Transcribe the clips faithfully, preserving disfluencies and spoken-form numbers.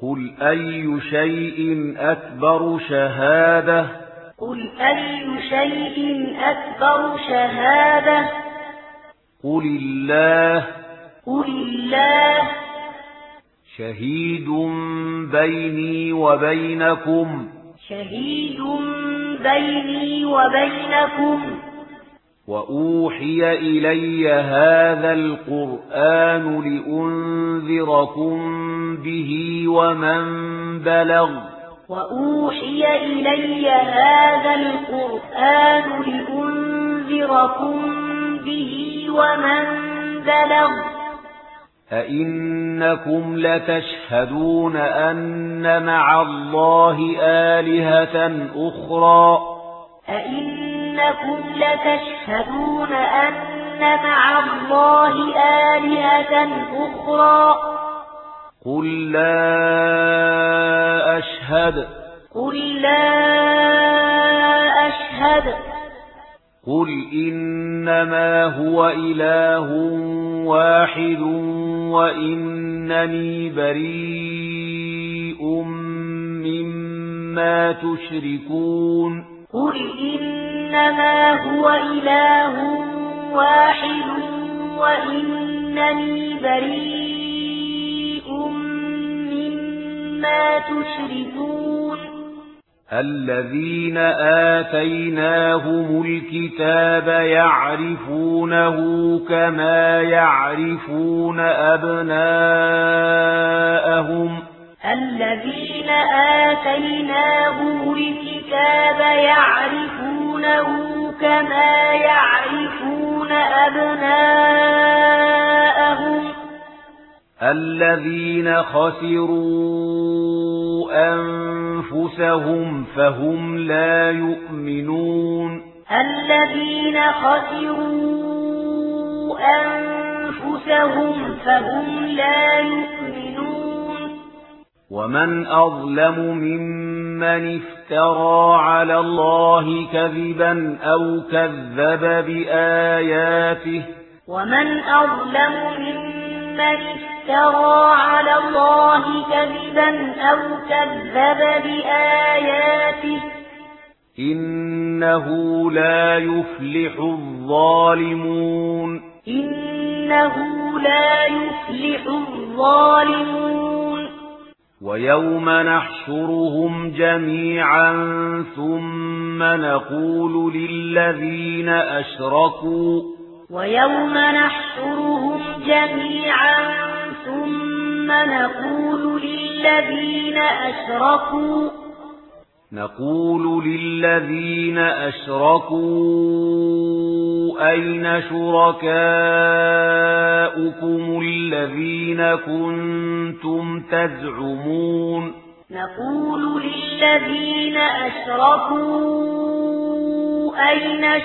قل أي شيء أكبر شهادة قل أي شيء أكبر شهادة قل الله قل الله شهيد بيني وبينكم شهيد بيني وبينكم وأوحي إلي هذا القرآن لأنذركم به ومن بلغ وأوحي إلي هذا القرآن لأنذركم به ومن بلغ أئنكم لتشهدون أن مع الله آلهة أخرى أئنكم لتشهدون أن مع الله آلهة أخرى قل لا أشهد قل لا أشهد قل إنما هو إله واحد وإنني بريء مما تشركون قل إنما هو إله واحد وإنني بريء مما تشركون الذين آتيناهم الكتاب يعرفونه كما يعرفون أبناءهم الذين آتيناهم الكتاب يعرفونه كما يعرفون أبناءهم الذين خسروا أنفسهم فهم لا يؤمنون الذين خسروا أنفسهم فهم لا يؤمنون ومن أظلم ممن افترى على الله كذبا أو كذب بآياته ومن أظلم ممن افترى على الله كذبا أو كذب بآياته إنه لا يفلح الظالمون إنه لا يفلح الظالمون ويوم نحشرهم جميعا ثم نقول للذين أشركوا ويوم نحشرهم جميعا ثم نقول للذين أشركوا نقول للذين أشركوا أين شركاؤكم الذين كنتم تزعمون نقول للذين أشركوا أين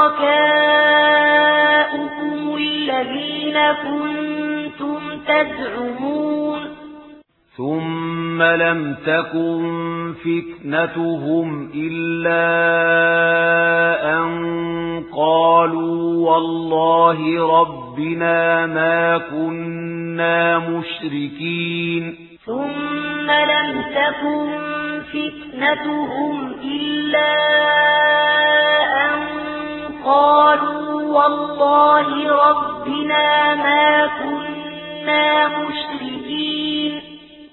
شركاؤكم الذين كنتم تزعمون ثم لم تكن فتنتهم إلا أن قالوا والله ربنا ما كنا مشركين ثم لم تكن فتنتهم إلا أن قالوا والله ربنا ما كنا مشركين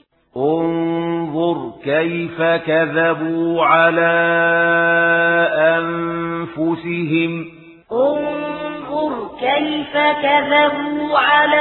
انظر كيف كذبوا على أنفسهم انظر كيف كذبوا على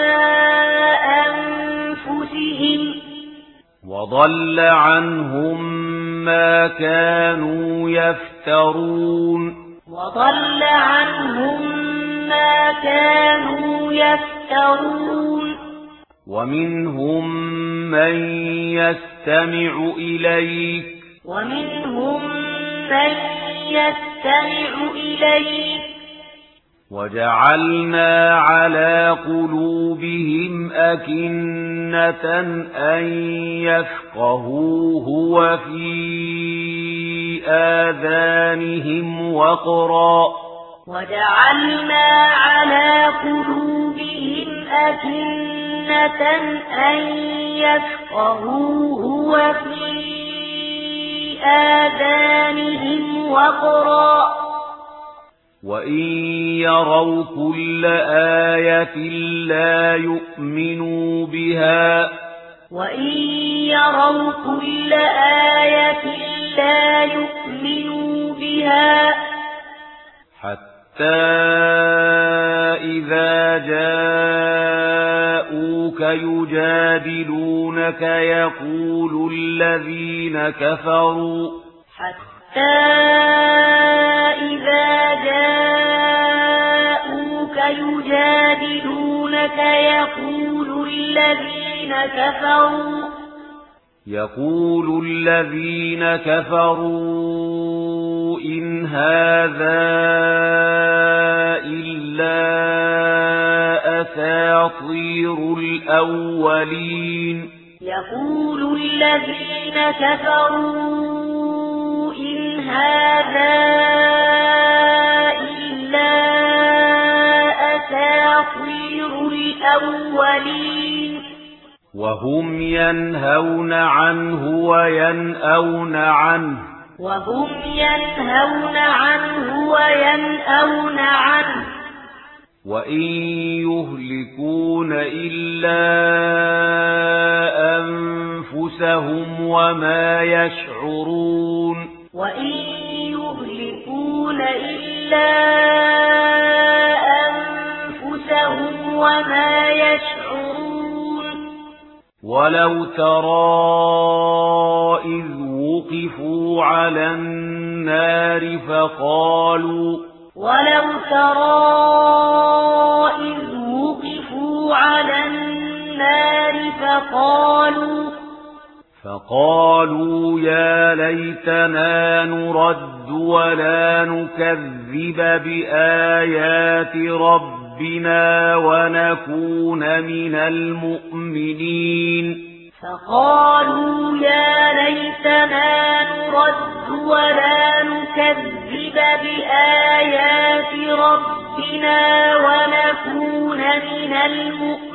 أنفسهم وضل عنهم ما كانوا يفترون وضل عنهم ما كانوا يفترون ومنهم من يستمع إليك ومنهم من يستمع إليك وجعلنا على قلوبهم أكنة أن يفقهوه وفي آذانهم وقرا وجعلنا على قلوبهم أكنة أكنة أن يفقهوه وفي آذانهم وقرا وإن يروا كل آية لا يؤمنوا بها وإن يروا كل آية لا يؤمنوا بها حتى إذا جاءوك يجادلونك يقول الذين كفروا حتى إذا جاءوك يجادلونك يقول الذين كفروا يقول الذين كفروا إن هذا إلا أساطير الأولين يقول الذين كفروا إن هذا إلا أساطير الأولين وهم ينهون عنه وينأون عنه وهم ينهون عنه وينأون عنه وإن يهلكون إلا أنفسهم وما يشعرون وإن يهلكون إلا أنفسهم وما يشعرون ولو ترى إذ وقفوا على النار فقالوا ولو ترى إذ وقفوا على النار فقالوا فقالوا يا ليتنا نرد ولا نكذب بآيات ربنا ونكون من المؤمنين فقالوا يا ليتنا نرد ولا نكذب بآيات ربنا ونكون من المؤمنين